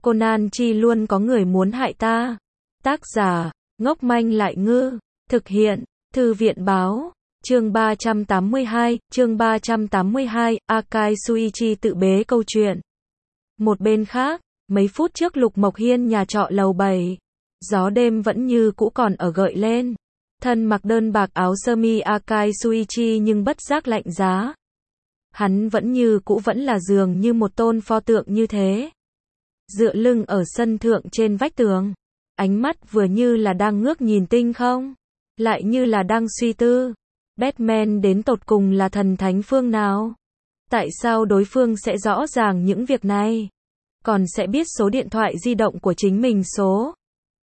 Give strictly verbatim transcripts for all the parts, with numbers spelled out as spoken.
Conan chi luôn có người muốn hại ta. Tác giả, ngốc manh lại ngư. Thực hiện, Thư viện báo. Chương ba trăm tám mươi hai, chương ba trăm tám mươi hai, Akai Shuichi tự bế câu chuyện. Một bên khác, mấy phút trước Lục Mộc Hiên nhà trọ lầu bảy. Gió đêm vẫn như cũ còn ở gợi lên. Thân mặc đơn bạc áo sơ mi Akai Shuichi nhưng bất giác lạnh giá. Hắn vẫn như cũ vẫn là dường như một tôn pho tượng như thế. Dựa lưng ở sân thượng trên vách tường. Ánh mắt vừa như là đang ngước nhìn tinh không, lại như là đang suy tư. Batman đến tột cùng là thần thánh phương nào? Tại sao đối phương sẽ rõ ràng những việc này? Còn sẽ biết số điện thoại di động của chính mình số?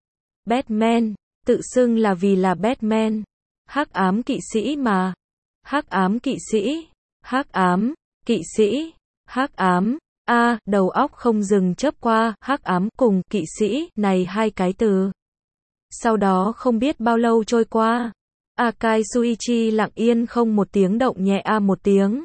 Batman, tự xưng là vì là Batman. Hắc ám kỵ sĩ mà. Hắc ám kỵ sĩ, hắc ám, kỵ sĩ, hắc ám. A, à, đầu óc không dừng chớp qua, hắc ám cùng kỵ sĩ này hai cái từ. Sau đó không biết bao lâu trôi qua, Akai Shuichi lặng yên không một tiếng động nhẹ a một tiếng.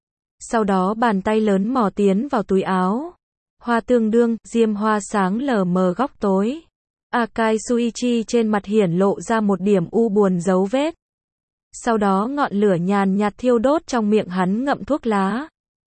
Sau đó bàn tay lớn mò tiến vào túi áo. Hoa tương đương, diêm hoa sáng lờ mờ góc tối. Akai Shuichi trên mặt hiển lộ ra một điểm u buồn dấu vết. Sau đó ngọn lửa nhàn nhạt thiêu đốt trong miệng hắn ngậm thuốc lá.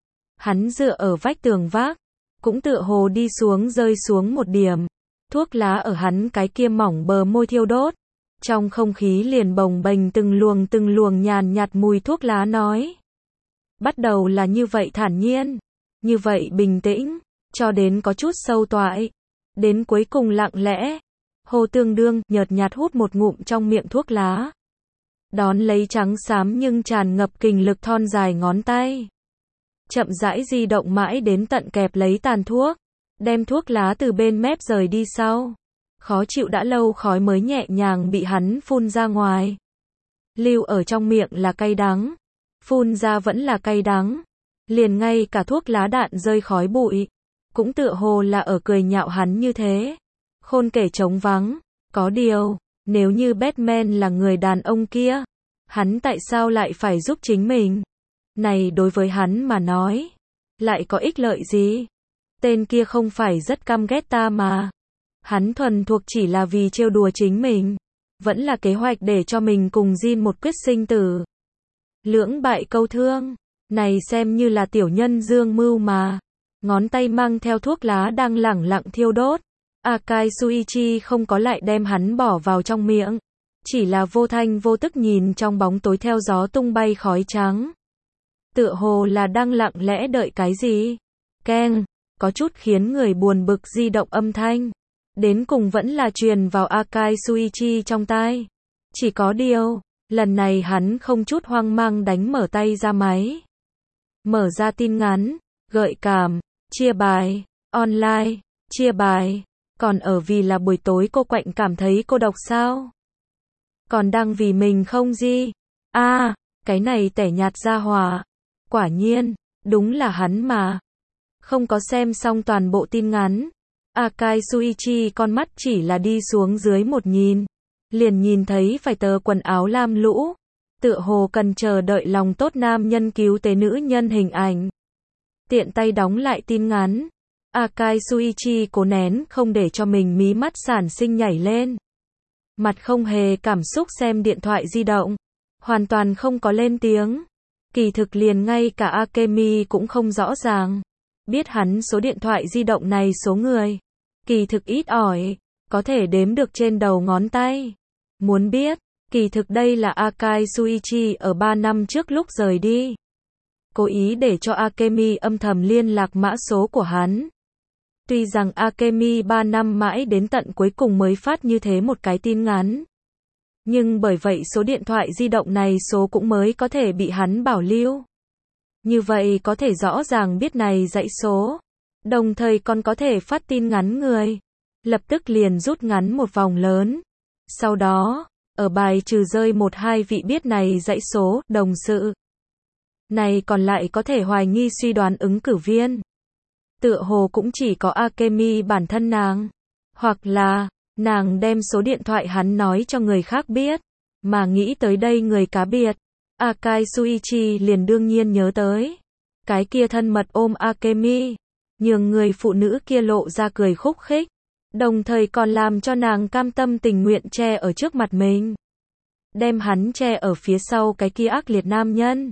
Hắn dựa ở vách tường vác, cũng tựa hồ đi xuống rơi xuống một điểm. Thuốc lá ở hắn cái kia mỏng bờ môi thiêu đốt. Trong không khí liền bồng bềnh từng luồng từng luồng nhàn nhạt mùi thuốc lá nói. Bắt đầu là như vậy thản nhiên, như vậy bình tĩnh, cho đến có chút sâu toại. Đến cuối cùng lặng lẽ, Hồ Tương Đương nhợt nhạt hút một ngụm trong miệng thuốc lá. Đón lấy trắng xám nhưng tràn ngập kình lực thon dài ngón tay. Chậm rãi di động mãi đến tận kẹp lấy tàn thuốc, đem thuốc lá từ bên mép rời đi sau. Khó chịu đã lâu khói mới nhẹ nhàng bị hắn phun ra ngoài. Lưu ở trong miệng là cay đắng, phun ra vẫn là cay đắng. Liền ngay cả thuốc lá đạn rơi khói bụi, cũng tựa hồ là ở cười nhạo hắn như thế. Khôn kể trống vắng, có điều, nếu như Batman là người đàn ông kia, hắn tại sao lại phải giúp chính mình? Này đối với hắn mà nói, lại có ích lợi gì? Tên kia không phải rất căm ghét ta mà. Hắn thuần thuộc chỉ là vì trêu đùa chính mình. Vẫn là kế hoạch để cho mình cùng Jin một quyết sinh tử. Lưỡng bại câu thương. Này xem như là tiểu nhân dương mưu mà. Ngón tay mang theo thuốc lá đang lẳng lặng thiêu đốt. Akai Shuichi không có lại đem hắn bỏ vào trong miệng. Chỉ là vô thanh vô tức nhìn trong bóng tối theo gió tung bay khói trắng. Tựa hồ là đang lặng lẽ đợi cái gì. Keng, có chút khiến người buồn bực di động âm thanh. Đến cùng vẫn là truyền vào Akai Shuichi trong tai. Chỉ có điều, lần này hắn không chút hoang mang đánh mở tay ra máy. Mở ra tin ngắn, gợi cảm, chia bài, online, chia bài. Còn ở vì là buổi tối cô quạnh cảm thấy cô độc sao? Còn đang vì mình không gì? A, à, cái này tẻ nhạt ra hòa. Quả nhiên, đúng là hắn mà. Không có xem xong toàn bộ tin ngắn. Akai Shuichi con mắt chỉ là đi xuống dưới một nhìn. Liền nhìn thấy vài tờ quần áo lam lũ. Tựa hồ cần chờ đợi lòng tốt nam nhân cứu tế nữ nhân hình ảnh. Tiện tay đóng lại tin ngắn. Akai Shuichi cố nén không để cho mình mí mắt sản sinh nhảy lên. Mặt không hề cảm xúc xem điện thoại di động. Hoàn toàn không có lên tiếng. Kỳ thực liền ngay cả Akemi cũng không rõ ràng. Biết hắn số điện thoại di động này số người. Kỳ thực ít ỏi, có thể đếm được trên đầu ngón tay. Muốn biết, kỳ thực đây là Akai Shuichi ở ba năm trước lúc rời đi. Cố ý để cho Akemi âm thầm liên lạc mã số của hắn. Tuy rằng Akemi ba năm mãi đến tận cuối cùng mới phát như thế một cái tin ngắn. Nhưng bởi vậy số điện thoại di động này số cũng mới có thể bị hắn bảo lưu. Như vậy có thể rõ ràng biết này dãy số. Đồng thời còn có thể phát tin ngắn người. Lập tức liền rút ngắn một vòng lớn. Sau đó, ở bài trừ rơi một hai vị biết này dãy số, đồng sự. Này còn lại có thể hoài nghi suy đoán ứng cử viên. Tựa hồ cũng chỉ có Akemi bản thân nàng. Hoặc là, nàng đem số điện thoại hắn nói cho người khác biết. Mà nghĩ tới đây người cá biệt. Akai Shuichi liền đương nhiên nhớ tới. Cái kia thân mật ôm Akemi. nhường người phụ nữ kia lộ ra cười khúc khích, đồng thời còn làm cho nàng cam tâm tình nguyện che ở trước mặt mình. Đem hắn che ở phía sau cái kia ác liệt nam nhân.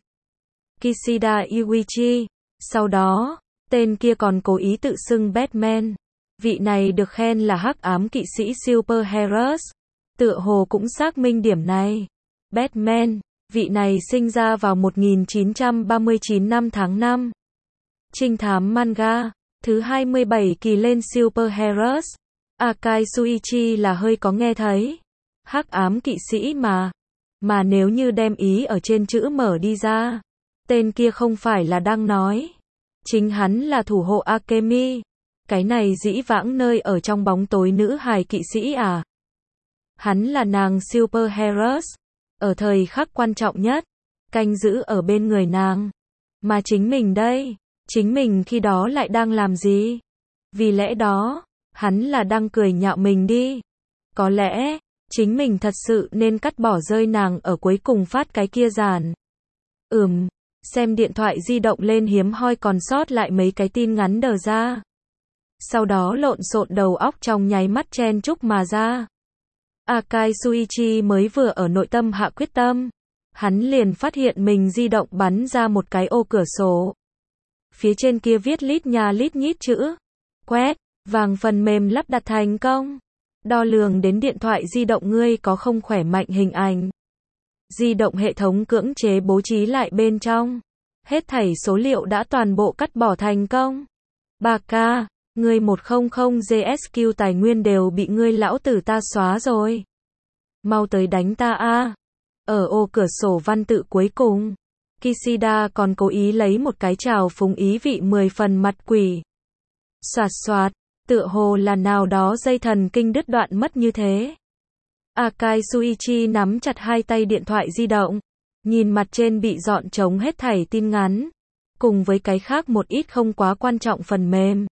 Kishida Yuichi. Sau đó, tên kia còn cố ý tự xưng Batman. Vị này được khen là hắc ám kỵ sĩ Superheroes. Tựa hồ cũng xác minh điểm này. Batman, vị này sinh ra vào một nghìn chín trăm ba mươi chín năm tháng năm. Trinh thám manga, thứ hai mươi bảy kỳ lên Superheroes. Akai Shuichi là hơi có nghe thấy. Hắc ám kỵ sĩ mà. Mà nếu như đem ý ở trên chữ mở đi ra, tên kia không phải là đang nói. Chính hắn là thủ hộ Akemi. Cái này dĩ vãng nơi ở trong bóng tối nữ hài kỵ sĩ à. Hắn là nàng Superheroes. Ở thời khắc quan trọng nhất, canh giữ ở bên người nàng. Mà chính mình đây, chính mình khi đó lại đang làm gì? Vì lẽ đó, hắn là đang cười nhạo mình đi. Có lẽ, chính mình thật sự nên cắt bỏ rơi nàng ở cuối cùng phát cái kia giản. Ừm, xem điện thoại di động lên hiếm hoi còn sót lại mấy cái tin ngắn đờ ra. Sau đó lộn xộn đầu óc trong nháy mắt chen chúc mà ra. Akai Shuichi mới vừa ở nội tâm hạ quyết tâm. Hắn liền phát hiện mình di động bắn ra một cái ô cửa sổ. Phía trên kia viết lít nha lít nhít chữ. Quét, vàng phần mềm lắp đặt thành công. Đo lường đến điện thoại di động ngươi có không khỏe mạnh hình ảnh. Di động hệ thống cưỡng chế bố trí lại bên trong. Hết thảy số liệu đã toàn bộ cắt bỏ thành công. Bà ca, ngươi một trăm gi ét quy tài nguyên đều bị ngươi lão tử ta xóa rồi. Mau tới đánh ta a. Ở ô cửa sổ văn tự cuối cùng, Kishida còn cố ý lấy một cái trào phúng ý vị mười phần mặt quỷ. Xoạt xoạt, tựa hồ là nào đó dây thần kinh đứt đoạn mất như thế. Akai Shuichi nắm chặt hai tay điện thoại di động, nhìn mặt trên bị dọn trống hết thảy tin ngắn, cùng với cái khác một ít không quá quan trọng phần mềm.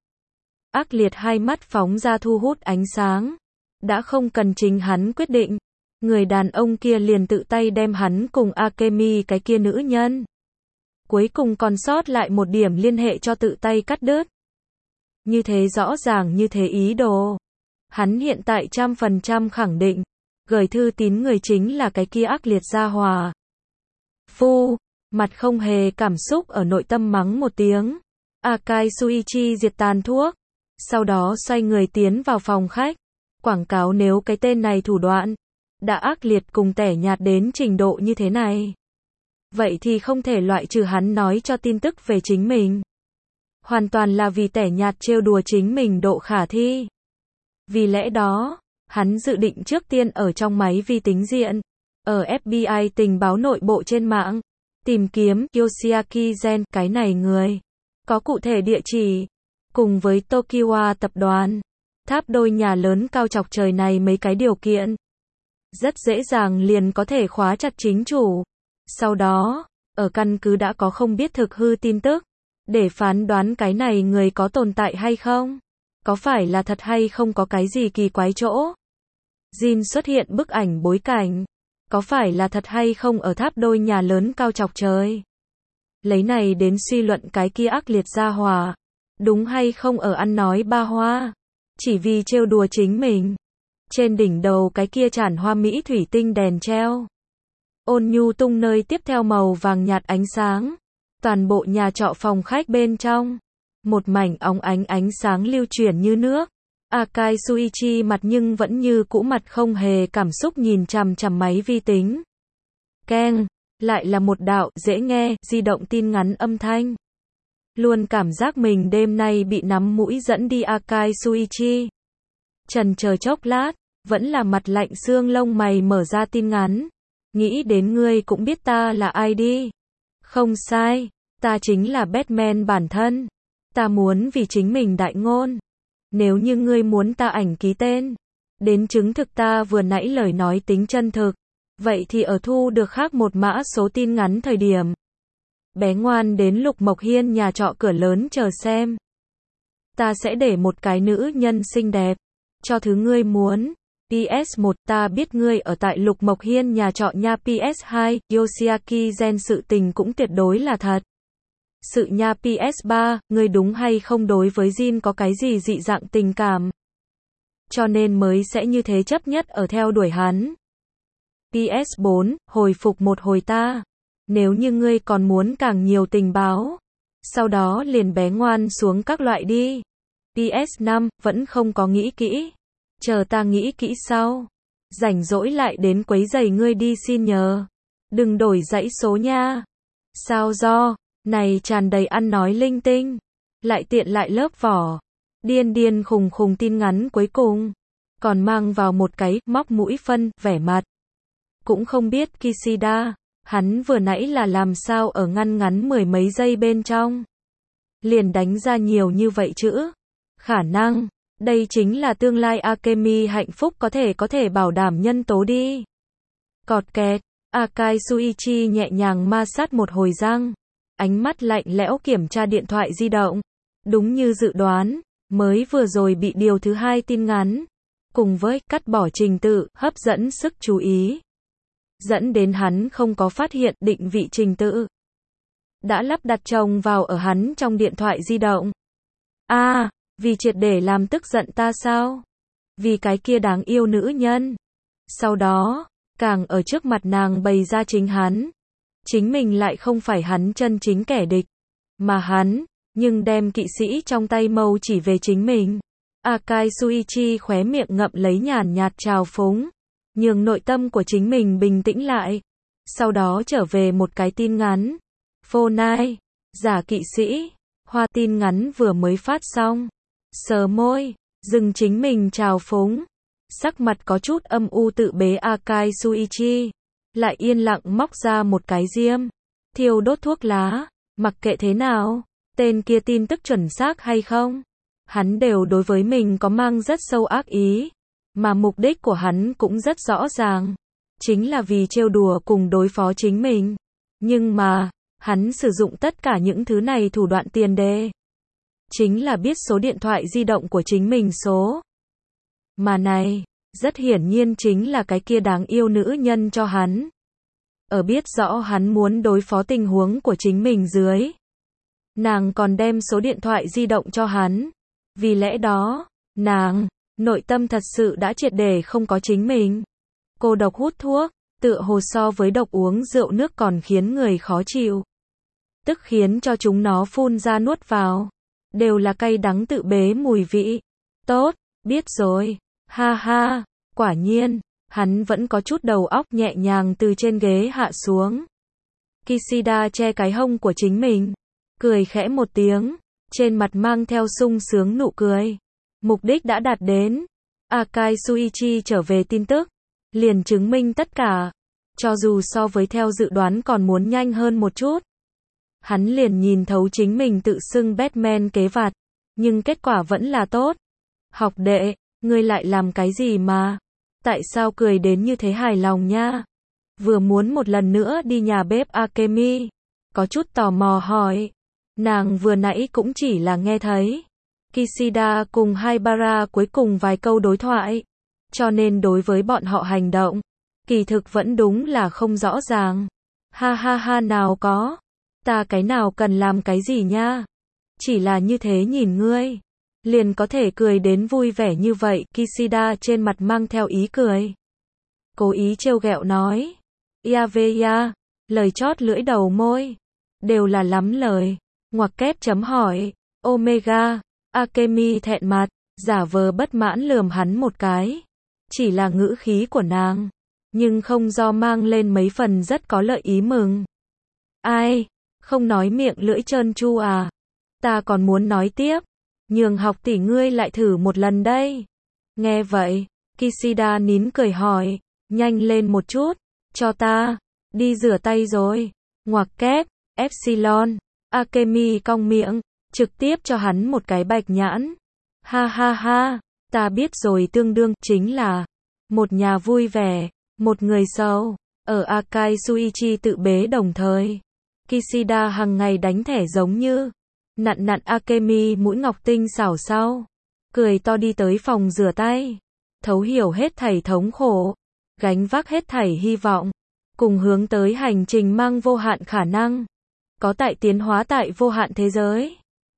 Ác liệt hai mắt phóng ra thu hút ánh sáng. Đã không cần chính hắn quyết định, người đàn ông kia liền tự tay đem hắn cùng Akemi cái kia nữ nhân. Cuối cùng còn sót lại một điểm liên hệ cho tự tay cắt đứt. Như thế rõ ràng như thế ý đồ. Hắn hiện tại trăm phần trăm khẳng định, gửi thư tín người chính là cái kia ác liệt gia hòa. Phu, mặt không hề cảm xúc ở nội tâm mắng một tiếng. Akai Shuichi diệt tàn thuốc. Sau đó xoay người tiến vào phòng khách. Quảng cáo nếu cái tên này thủ đoạn đã ác liệt cùng tẻ nhạt đến trình độ như thế này. Vậy thì không thể loại trừ hắn nói cho tin tức về chính mình. Hoàn toàn là vì tẻ nhạt trêu đùa chính mình độ khả thi. Vì lẽ đó, hắn dự định trước tiên ở trong máy vi tính diện, ở ép bê i tình báo nội bộ trên mạng, tìm kiếm Yoshiaki Gen, cái này người, có cụ thể địa chỉ, cùng với Tokiwa tập đoàn, tháp đôi nhà lớn cao chọc trời này mấy cái điều kiện. Rất dễ dàng liền có thể khóa chặt chính chủ. Sau đó, ở căn cứ đã có không biết thực hư tin tức, để phán đoán cái này người có tồn tại hay không. Có phải là thật hay không có cái gì kỳ quái chỗ. Jin xuất hiện bức ảnh bối cảnh. Có phải là thật hay không ở tháp đôi nhà lớn cao chọc trời. Lấy này đến suy luận cái kia ác liệt gia hòa. Đúng hay không ở ăn nói ba hoa. Chỉ vì trêu đùa chính mình. Trên đỉnh đầu cái kia tràn hoa mỹ thủy tinh đèn treo. Ôn nhu tung nơi tiếp theo màu vàng nhạt ánh sáng. Toàn bộ nhà trọ phòng khách bên trong. Một mảnh óng ánh ánh sáng lưu chuyển như nước. Akai Shuichi mặt nhưng vẫn như cũ mặt không hề cảm xúc nhìn chằm chằm máy vi tính. Keng, lại là một đạo dễ nghe, di động tin ngắn âm thanh. Luôn cảm giác mình đêm nay bị nắm mũi dẫn đi Akai Shuichi. Trần chờ chốc lát, vẫn là mặt lạnh xương lông mày mở ra tin ngắn. Nghĩ đến ngươi cũng biết ta là ai đi. Không sai, ta chính là Batman bản thân. Ta muốn vì chính mình đại ngôn. Nếu như ngươi muốn ta ảnh ký tên, đến chứng thực ta vừa nãy lời nói tính chân thực, vậy thì ở thu được khác một mã số tin ngắn thời điểm. Bé ngoan đến Lục Mộc Hiên nhà trọ cửa lớn chờ xem. Ta sẽ để một cái nữ nhân xinh đẹp, cho thứ ngươi muốn. pê ét một ta biết ngươi ở tại Lục Mộc Hiên nhà trọ nha. pê ét hai Yoshiaki Gen sự tình cũng tuyệt đối là thật. Sự nha pê ét ba, ngươi đúng hay không đối với Jin có cái gì dị dạng tình cảm? Cho nên mới sẽ như thế chấp nhất ở theo đuổi hắn. pê ét bốn, hồi phục một hồi ta. Nếu như ngươi còn muốn càng nhiều tình báo, sau đó liền bé ngoan xuống các loại đi. pê ét năm, vẫn không có nghĩ kỹ. Chờ ta nghĩ kỹ sau. Rảnh rỗi lại đến quấy giày ngươi đi xin nhờ. Đừng đổi dãy số nha. Sao do, này tràn đầy ăn nói linh tinh. Lại tiện lại lớp vỏ. Điên điên khùng khùng tin ngắn cuối cùng. Còn mang vào một cái, móc mũi phân, vẻ mặt. Cũng không biết Kishida, hắn vừa nãy là làm sao ở ngăn ngắn mười mấy giây bên trong. Liền đánh ra nhiều như vậy chữ. Khả năng, đây chính là tương lai Akemi hạnh phúc có thể có thể bảo đảm nhân tố đi. Cọt kẹt, Akai Suichi nhẹ nhàng ma sát một hồi răng. Ánh mắt lạnh lẽo kiểm tra điện thoại di động. Đúng như dự đoán, mới vừa rồi bị điều thứ hai tin ngắn. Cùng với cắt bỏ trình tự, hấp dẫn sức chú ý. Dẫn đến hắn không có phát hiện định vị trình tự. Đã lắp đặt chồng vào ở hắn trong điện thoại di động. À, vì triệt để làm tức giận ta sao? Vì cái kia đáng yêu nữ nhân. Sau đó, càng ở trước mặt nàng bày ra chính hắn. Chính mình lại không phải hắn chân chính kẻ địch. Mà hắn, nhưng đem kỵ sĩ trong tay mâu chỉ về chính mình. Akai Suichi khóe miệng ngậm lấy nhàn nhạt trào phúng. Nhường nội tâm của chính mình bình tĩnh lại. Sau đó trở về một cái tin ngắn. Phô nai, giả kỵ sĩ, hoa tin ngắn vừa mới phát xong. Sờ môi, dừng chính mình trào phúng. Sắc mặt có chút âm u tự bế Akai Suichi. Lại yên lặng móc ra một cái diêm. Thiêu đốt thuốc lá, mặc kệ thế nào, tên kia tin tức chuẩn xác hay không. Hắn đều đối với mình có mang rất sâu ác ý. Mà mục đích của hắn cũng rất rõ ràng. Chính là vì trêu đùa cùng đối phó chính mình. Nhưng mà, hắn sử dụng tất cả những thứ này thủ đoạn tiền đề. Chính là biết số điện thoại di động của chính mình số. Mà này, rất hiển nhiên chính là cái kia đáng yêu nữ nhân cho hắn. Ở biết rõ hắn muốn đối phó tình huống của chính mình dưới. Nàng còn đem số điện thoại di động cho hắn. Vì lẽ đó, nàng, nội tâm thật sự đã triệt để không có chính mình. Cô độc hút thuốc, tựa hồ so với độc uống rượu nước còn khiến người khó chịu. Tức khiến cho chúng nó phun ra nuốt vào. Đều là cay đắng tự bế mùi vị. Tốt, biết rồi. Ha ha, quả nhiên, hắn vẫn có chút đầu óc nhẹ nhàng từ trên ghế hạ xuống. Kishida che cái hông của chính mình. Cười khẽ một tiếng. Trên mặt mang theo sung sướng nụ cười. Mục đích đã đạt đến. Akai Suichi trở về tin tức. Liền chứng minh tất cả. Cho dù so với theo dự đoán còn muốn nhanh hơn một chút. Hắn liền nhìn thấu chính mình tự xưng Batman kế vặt. Nhưng kết quả vẫn là tốt. Học đệ, ngươi lại làm cái gì mà? Tại sao cười đến như thế hài lòng nha? Vừa muốn một lần nữa đi nhà bếp Akemi. Có chút tò mò hỏi. Nàng vừa nãy cũng chỉ là nghe thấy. Kishida cùng Haibara cuối cùng vài câu đối thoại. Cho nên đối với bọn họ hành động. Kỳ thực vẫn đúng là không rõ ràng. Ha ha ha nào có. Ta cái nào cần làm cái gì nha. Chỉ là như thế nhìn ngươi. Liền có thể cười đến vui vẻ như vậy. Kishida trên mặt mang theo ý cười. Cố ý trêu ghẹo nói. Yaveya. Lời chót lưỡi đầu môi. Đều là lắm lời. Ngoặc kép chấm hỏi. Omega. Akemi thẹn mặt. Giả vờ bất mãn lườm hắn một cái. Chỉ là ngữ khí của nàng. Nhưng không do mang lên mấy phần rất có lợi ý mừng. Ai? Không nói miệng lưỡi trơn tru à? Ta còn muốn nói tiếp. Nhường học tỷ ngươi lại thử một lần đây. Nghe vậy, Kishida nín cười hỏi. Nhanh lên một chút. Cho ta. Đi rửa tay rồi. Ngoặc kép. Epsilon. Akemi cong miệng. Trực tiếp cho hắn một cái bạch nhãn. Ha ha ha. Ta biết rồi tương đương chính là. Một nhà vui vẻ. Một người sâu. Ở Akai Suichi tự bế đồng thời. Kishida hằng ngày đánh thẻ giống như. Nặn nặn Akemi mũi ngọc tinh xảo sau. Cười to đi tới phòng rửa tay. Thấu hiểu hết thảy thống khổ. Gánh vác hết thảy hy vọng. Cùng hướng tới hành trình mang vô hạn khả năng. có tại tiến hóa tại vô hạn thế giới.